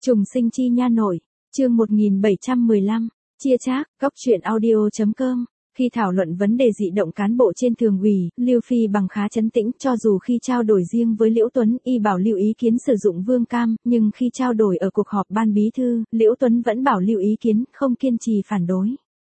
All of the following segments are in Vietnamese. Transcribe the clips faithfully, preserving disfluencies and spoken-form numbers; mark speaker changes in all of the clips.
Speaker 1: Trùng sinh chi nha nội, chương một nghìn bảy trăm mười lăm, chia chác, góc truyện audio.com. Khi thảo luận vấn đề dị động cán bộ trên thường ủy, Lưu Phi Bằng khá trấn tĩnh, cho dù khi trao đổi riêng với Liễu Tuấn, y bảo lưu ý kiến sử dụng Vương Cam, nhưng khi trao đổi ở cuộc họp ban bí thư, Liễu Tuấn vẫn bảo lưu ý kiến, không kiên trì phản đối.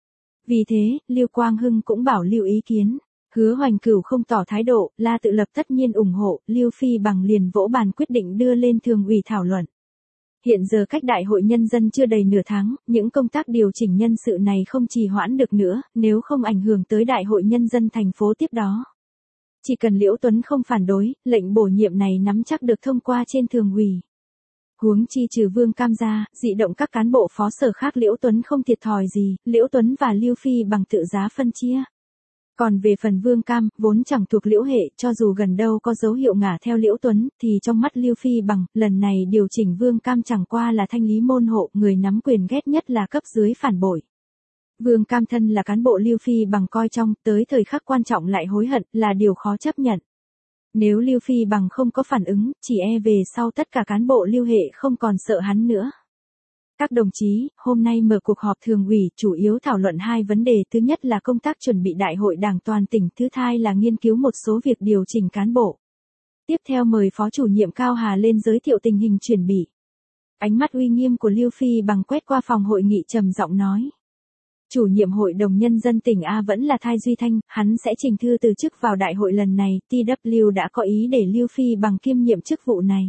Speaker 1: Vì thế, Lưu Quang Hưng cũng bảo lưu ý kiến. Hứa Hoành Cửu không tỏ thái độ, La Tự Lập tất nhiên ủng hộ, Lưu Phi Bằng liền vỗ bàn quyết định đưa lên thường ủy thảo luận. Hiện giờ cách Đại hội Nhân dân chưa đầy nửa tháng, những công tác điều chỉnh nhân sự này không trì hoãn được nữa, nếu không ảnh hưởng tới Đại hội Nhân dân thành phố tiếp đó. Chỉ cần Liễu Tuấn không phản đối, lệnh bổ nhiệm này nắm chắc được thông qua trên thường ủy. Huống chi trừ Vương Cam ra, dị động các cán bộ phó sở khác Liễu Tuấn không thiệt thòi gì, Liễu Tuấn và Lưu Phi Bằng tự giá phân chia. Còn về phần Vương Cam, vốn chẳng thuộc Liễu hệ, cho dù gần đâu có dấu hiệu ngả theo Liễu Tuấn, thì trong mắt Lưu Phi Bằng, lần này điều chỉnh Vương Cam chẳng qua là thanh lý môn hộ, người nắm quyền ghét nhất là cấp dưới phản bội. Vương Cam thân là cán bộ Lưu Phi Bằng coi trong, tới thời khắc quan trọng lại hối hận, là điều khó chấp nhận. Nếu Lưu Phi Bằng không có phản ứng, chỉ e về sau tất cả cán bộ Lưu hệ không còn sợ hắn nữa. Các đồng chí, hôm nay mở cuộc họp thường ủy, chủ yếu thảo luận hai vấn đề, thứ nhất là công tác chuẩn bị đại hội đảng toàn tỉnh, thứ hai là nghiên cứu một số việc điều chỉnh cán bộ. Tiếp theo mời Phó chủ nhiệm Cao Hà lên giới thiệu tình hình chuẩn bị. Ánh mắt uy nghiêm của Lưu Phi Bằng quét qua phòng hội nghị trầm giọng nói. Chủ nhiệm Hội đồng Nhân dân tỉnh A vẫn là Thai Duy Thanh, hắn sẽ trình thư từ chức vào đại hội lần này, tê vê đã có ý để Lưu Phi Bằng kiêm nhiệm chức vụ này.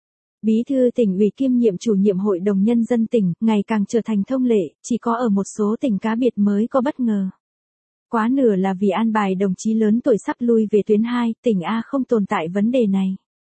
Speaker 1: Bí thư tỉnh ủy kiêm nhiệm chủ nhiệm Hội đồng Nhân dân tỉnh, ngày càng trở thành thông lệ, chỉ có ở một số tỉnh cá biệt mới có bất ngờ. Quá nửa là vì an bài đồng chí lớn tuổi sắp lui về tuyến hai, tỉnh A không tồn tại vấn đề này.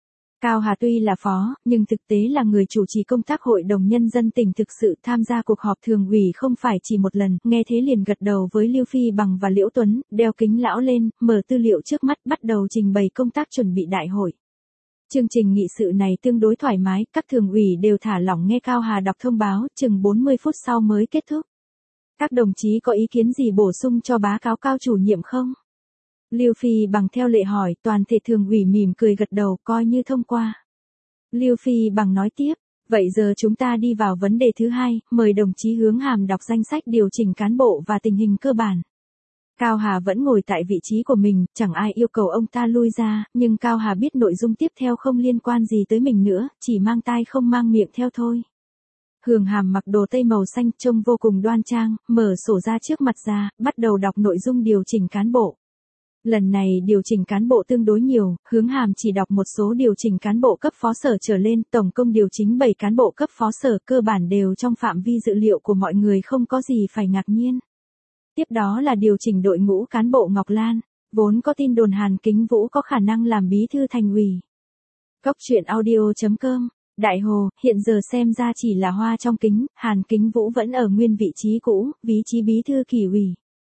Speaker 1: Cao Hà tuy là phó, nhưng thực tế là người chủ trì công tác Hội đồng Nhân dân tỉnh thực sự tham gia cuộc họp thường ủy không phải chỉ một lần, nghe thế liền gật đầu với Lưu Phi Bằng và Liễu Tuấn, đeo kính lão lên, mở tư liệu trước mắt bắt đầu trình bày công tác chuẩn bị đại hội. Chương trình nghị sự này tương đối thoải mái, các thường ủy đều thả lỏng nghe Cao Hà đọc thông báo, chừng bốn mươi phút sau mới kết thúc. Các đồng chí có ý kiến gì bổ sung cho báo cáo Cao chủ nhiệm không? Lưu Phi Bằng theo lệ hỏi, toàn thể thường ủy mỉm cười gật đầu, coi như thông qua. Lưu Phi Bằng nói tiếp, vậy giờ chúng ta đi vào vấn đề thứ hai, mời đồng chí Hướng Hàm đọc danh sách điều chỉnh cán bộ và tình hình cơ bản. Cao Hà vẫn ngồi tại vị trí của mình, chẳng ai yêu cầu ông ta lui ra, nhưng Cao Hà biết nội dung tiếp theo không liên quan gì tới mình nữa, chỉ mang tai không mang miệng theo thôi. Hướng Hàm mặc đồ tây màu xanh, trông vô cùng đoan trang, mở sổ ra trước mặt ra, bắt đầu đọc nội dung điều chỉnh cán bộ. Lần này điều chỉnh cán bộ tương đối nhiều, Hướng Hàm chỉ đọc một số điều chỉnh cán bộ cấp phó sở trở lên, tổng công điều chính bảy cán bộ cấp phó sở cơ bản đều trong phạm vi dự liệu của mọi người, không có gì phải ngạc nhiên. Tiếp đó là điều chỉnh đội ngũ cán bộ Ngọc Lan, vốn có tin đồn Hàn Kính Vũ có khả năng làm bí thư thành ủy. Góc truyện audio.com, Đại Hồ, hiện giờ xem ra chỉ là hoa trong kính, Hàn Kính Vũ vẫn ở nguyên vị trí cũ, vị trí bí thư kỷ ủy.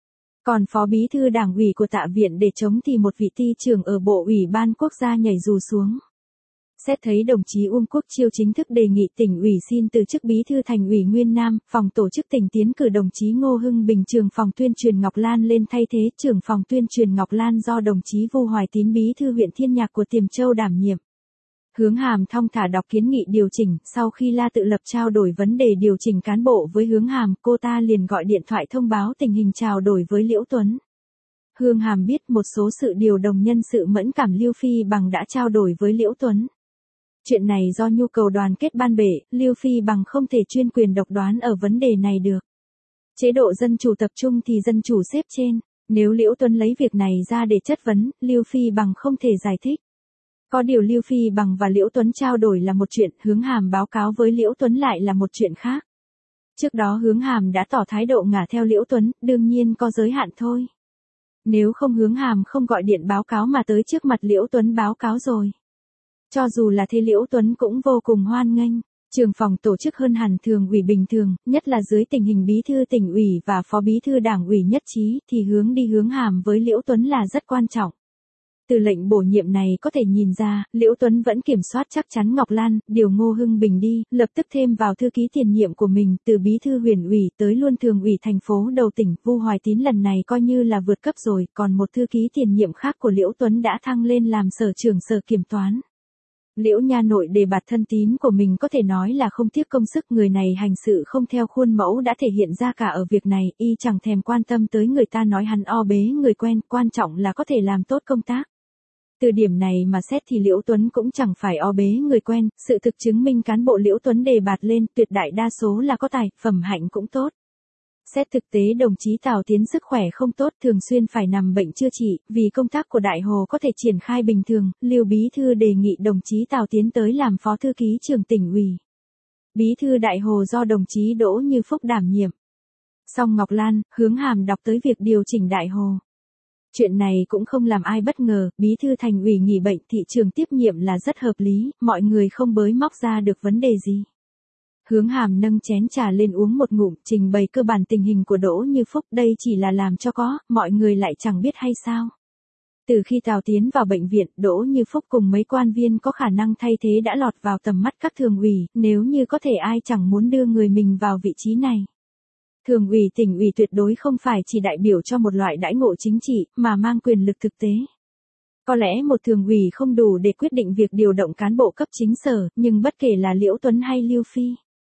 Speaker 1: Còn phó bí thư đảng ủy của Tạ Viện để chống thì một vị ty trưởng ở Bộ Ủy ban Quốc gia nhảy dù xuống. Xét thấy đồng chí Uông Quốc Chiêu chính thức đề nghị tỉnh ủy xin từ chức bí thư thành ủy Nguyên Nam, phòng tổ chức tỉnh tiến cử đồng chí Ngô Hưng Bình trưởng phòng tuyên truyền Ngọc Lan lên thay thế, trưởng phòng tuyên truyền Ngọc Lan do đồng chí Vu Hoài Tín bí thư huyện Thiên Nhạc của Tiềm Châu đảm nhiệm. Hướng Hàm thong thả đọc kiến nghị điều chỉnh, sau khi La Tự Lập trao đổi vấn đề điều chỉnh cán bộ với Hướng Hàm, cô ta liền gọi điện thoại thông báo tình hình trao đổi với Liễu Tuấn. Hướng Hàm biết một số sự điều đồng nhân sự mẫn cảm Lưu Phi Bằng đã trao đổi với Liễu Tuấn. Chuyện này do nhu cầu đoàn kết ban bệ, Lưu Phi Bằng không thể chuyên quyền độc đoán ở vấn đề này được. Chế độ dân chủ tập trung thì dân chủ xếp trên, nếu Liễu Tuấn lấy việc này ra để chất vấn, Lưu Phi Bằng không thể giải thích. Có điều Lưu Phi Bằng và Liễu Tuấn trao đổi là một chuyện, Hướng Hàm báo cáo với Liễu Tuấn lại là một chuyện khác. Trước đó Hướng Hàm đã tỏ thái độ ngả theo Liễu Tuấn, đương nhiên có giới hạn thôi. Nếu không Hướng Hàm không gọi điện báo cáo mà tới trước mặt Liễu Tuấn báo cáo rồi. Cho dù là thế Liễu Tuấn cũng vô cùng hoan nghênh, trưởng phòng tổ chức hơn hẳn thường ủy bình thường, nhất là dưới tình hình bí thư tỉnh ủy và phó bí thư đảng ủy nhất trí, thì hướng đi Hướng Hàm với Liễu Tuấn là rất quan trọng. Từ lệnh bổ nhiệm này có thể nhìn ra, Liễu Tuấn vẫn kiểm soát chắc chắn Ngọc Lan, điều Ngô Hưng Bình đi, lập tức thêm vào thư ký tiền nhiệm của mình, từ bí thư huyện ủy tới luôn thường ủy thành phố đầu tỉnh, Vu Hoài Tín lần này coi như là vượt cấp rồi, còn một thư ký tiền nhiệm khác của Liễu Tuấn đã thăng lên làm sở trưởng sở kiểm toán. Liễu Nha Nội đề bạt thân tín của mình có thể nói là không tiếc công sức, người này hành sự không theo khuôn mẫu đã thể hiện ra cả ở việc này, y chẳng thèm quan tâm tới người ta nói hắn o bế người quen, quan trọng là có thể làm tốt công tác. Từ điểm này mà xét thì Liễu Tuấn cũng chẳng phải o bế người quen, sự thực chứng minh cán bộ Liễu Tuấn đề bạt lên tuyệt đại đa số là có tài, phẩm hạnh cũng tốt. Xét thực tế đồng chí Tào Tiến sức khỏe không tốt, thường xuyên phải nằm bệnh chữa trị, vì công tác của Đại Hồ có thể triển khai bình thường, Lưu Bí Thư đề nghị đồng chí Tào Tiến tới làm phó thư ký trưởng tỉnh ủy. Bí thư Đại Hồ do đồng chí Đỗ Như Phúc đảm nhiệm. Song Ngọc Lan, Hướng Hàm đọc tới việc điều chỉnh Đại Hồ. Chuyện này cũng không làm ai bất ngờ, Bí thư Thành ủy nghỉ bệnh, thị trường tiếp nhiệm là rất hợp lý, mọi người không bới móc ra được vấn đề gì. Hướng Hàm nâng chén trà lên uống một ngụm, trình bày cơ bản tình hình của Đỗ Như Phúc, đây chỉ là làm cho có, mọi người lại chẳng biết hay sao. Từ khi Tào Tiến vào bệnh viện, Đỗ Như Phúc cùng mấy quan viên có khả năng thay thế đã lọt vào tầm mắt các thường ủy, nếu như có thể ai chẳng muốn đưa người mình vào vị trí này. Thường ủy tỉnh ủy tuyệt đối không phải chỉ đại biểu cho một loại đãi ngộ chính trị, mà mang quyền lực thực tế. Có lẽ một thường ủy không đủ để quyết định việc điều động cán bộ cấp chính sở, nhưng bất kể là Liễu Tuấn hay Lưu Phi.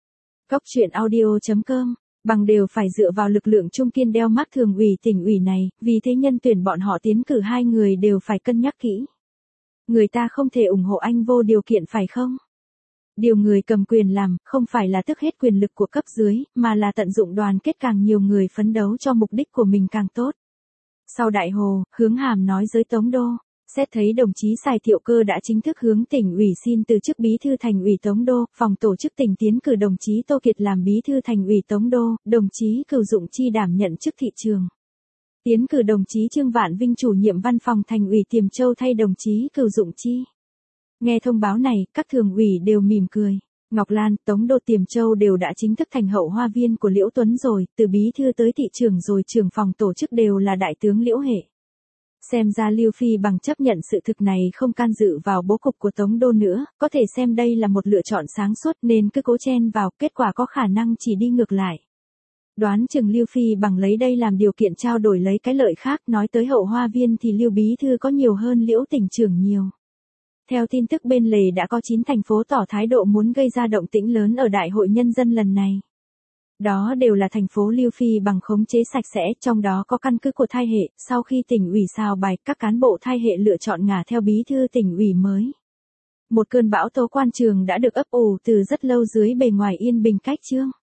Speaker 1: Góc truyện audio chấm com, bằng đều phải dựa vào lực lượng trung kiên đeo mác thường ủy tỉnh ủy này, vì thế nhân tuyển bọn họ tiến cử hai người đều phải cân nhắc kỹ. Người ta không thể ủng hộ anh vô điều kiện phải không? Điều người cầm quyền làm, không phải là tước hết quyền lực của cấp dưới, mà là tận dụng đoàn kết càng nhiều người phấn đấu cho mục đích của mình càng tốt. Sau Đại Hồ, Hướng Hàm nói với Tống Đô. Xét thấy đồng chí Sài Thiệu Cơ đã chính thức hướng tỉnh ủy xin từ chức bí thư thành ủy Tống Đô, phòng tổ chức tỉnh tiến cử đồng chí Tô Kiệt làm bí thư thành ủy Tống Đô, đồng chí Cửu Dụng Chi đảm nhận chức thị trường. Tiến cử đồng chí Trương Vạn Vinh chủ nhiệm văn phòng thành ủy Tiềm Châu thay đồng chí Cửu Dụng Chi. Nghe thông báo này, các thường ủy đều mỉm cười. Ngọc Lan, Tống Đô Tiềm Châu đều đã chính thức thành hậu hoa viên của Liễu Tuấn rồi, từ bí thư tới thị trưởng rồi trưởng phòng tổ chức đều là đại tướng Liễu Hệ. Xem ra Lưu Phi bằng chấp nhận sự thực này không can dự vào bố cục của Tống Đô nữa, có thể xem đây là một lựa chọn sáng suốt nên cứ cố chen vào, kết quả có khả năng chỉ đi ngược lại. Đoán chừng Lưu Phi bằng lấy đây làm điều kiện trao đổi lấy cái lợi khác, nói tới hậu hoa viên thì Lưu Bí Thư có nhiều hơn Liễu tỉnh trưởng nhiều. Theo tin tức bên lề đã có chín thành phố tỏ thái độ muốn gây ra động tĩnh lớn ở Đại hội Nhân dân lần này. Đó đều là thành phố Lưu Phi bằng khống chế sạch sẽ, trong đó có căn cứ của thai hệ, sau khi tỉnh ủy sào bài, các cán bộ thai hệ lựa chọn ngả theo bí thư tỉnh ủy mới. Một cơn bão tố quan trường đã được ấp ủ từ rất lâu dưới bề ngoài yên bình cách chương.